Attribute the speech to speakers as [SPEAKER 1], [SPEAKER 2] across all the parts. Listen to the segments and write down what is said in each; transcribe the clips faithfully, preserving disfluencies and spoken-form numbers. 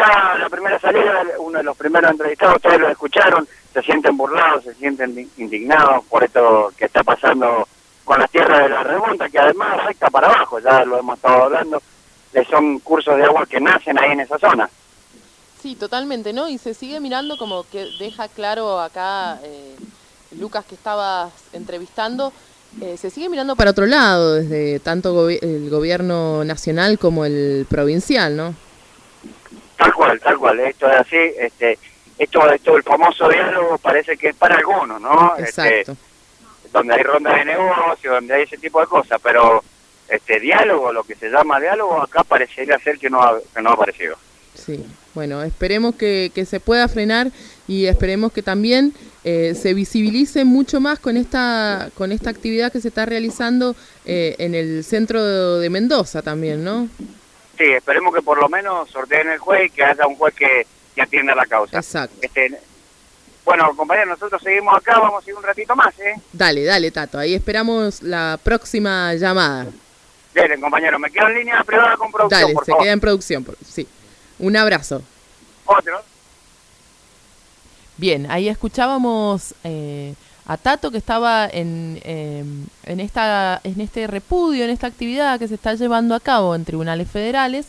[SPEAKER 1] primera la primera salida, uno de los primeros entrevistados, ustedes lo escucharon, se sienten burlados, se sienten indignados por esto que está pasando con las tierras de la remonta, que además afecta para abajo, ya lo hemos estado hablando, que son cursos de agua que nacen ahí en esa zona.
[SPEAKER 2] Sí, totalmente, ¿no? Y se sigue mirando como que deja claro acá eh, Lucas que estabas entrevistando, eh, se sigue mirando para otro lado, desde tanto gobi- el gobierno nacional como el provincial, ¿no?
[SPEAKER 1] Tal cual, tal cual, esto es así, este, esto, esto el famoso diálogo parece que es para algunos, ¿no?
[SPEAKER 2] Exacto.
[SPEAKER 1] Este, donde hay rondas de negocio, donde hay ese tipo de cosas, pero este diálogo, lo que se llama diálogo, acá parecería ser que no ha, que no ha aparecido.
[SPEAKER 2] Sí, bueno, esperemos que, que se pueda frenar y esperemos que también eh, se visibilice mucho más con esta con esta actividad que se está realizando eh, en el centro de Mendoza también, ¿no?
[SPEAKER 1] Sí, esperemos que por lo menos sorteen el juez y que haya un juez que, que atienda la causa.
[SPEAKER 2] Exacto.
[SPEAKER 1] Este, bueno, compañeros, nosotros seguimos acá, vamos a ir un ratito más, ¿eh?
[SPEAKER 2] Dale, dale, Tato, ahí esperamos la próxima llamada.
[SPEAKER 1] Dale, compañero, me quedo en línea privada con producción,
[SPEAKER 2] Dale,
[SPEAKER 1] por
[SPEAKER 2] se
[SPEAKER 1] favor.
[SPEAKER 2] queda en producción, por- sí. Un abrazo.
[SPEAKER 1] Otro.
[SPEAKER 2] Bien, ahí escuchábamos eh, a Tato que estaba en, eh, en, esta, en este repudio, en esta actividad que se está llevando a cabo en tribunales federales,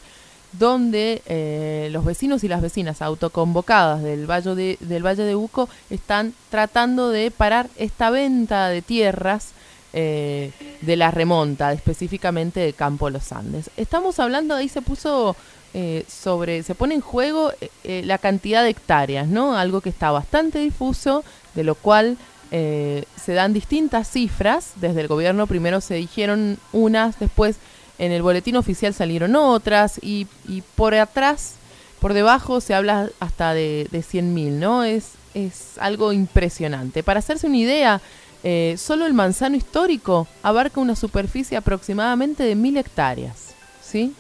[SPEAKER 2] donde eh, los vecinos y las vecinas autoconvocadas del Valle de, del Valle de Uco están tratando de parar esta venta de tierras eh, de la remonta, específicamente de Campo Los Andes. Estamos hablando, ahí se puso... Eh, sobre, se pone en juego eh, la cantidad de hectáreas, ¿no? Algo que está bastante difuso, de lo cual eh, se dan distintas cifras. Desde el gobierno primero se dijeron unas, después en el boletín oficial salieron otras, y, y por atrás, por debajo, se habla hasta de, de cien mil, ¿no? Es, es algo impresionante. Para hacerse una idea, eh, solo el manzano histórico abarca una superficie aproximadamente de mil hectáreas, ¿sí?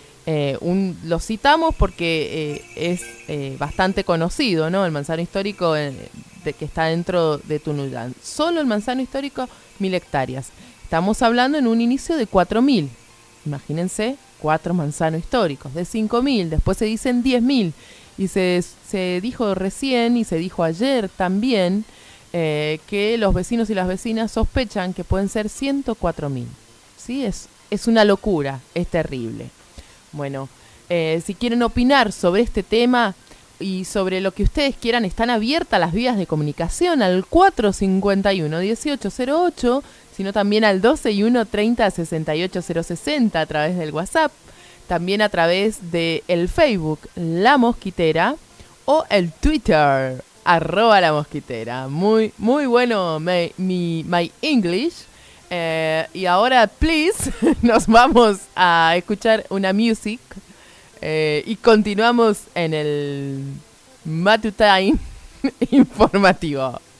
[SPEAKER 2] Eh, un, lo citamos porque eh, es eh, bastante conocido, ¿no? El manzano histórico eh, de, que está dentro de Tunuyán. Solo el manzano histórico, mil hectáreas. Estamos hablando en un inicio de cuatro mil. Imagínense, cuatro manzanos históricos. De cinco mil, después se dicen diez mil. Y se, se dijo recién y se dijo ayer también eh, que los vecinos y las vecinas sospechan que pueden ser ciento cuatro mil. ¿Sí? Es, es una locura, es terrible. Bueno, eh, si quieren opinar sobre este tema y sobre lo que ustedes quieran, están abiertas las vías de comunicación al cuatro cincuenta y uno, dieciocho cero ocho, sino también al doce y uno, treinta, sesenta y ocho cero sesenta a través del WhatsApp, también a través de el Facebook La Mosquitera o el Twitter arroba La Mosquitera. Muy, muy bueno my, mi, my English. Eh, y ahora, please, nos vamos a escuchar una music eh, y continuamos en el Matutine informativo.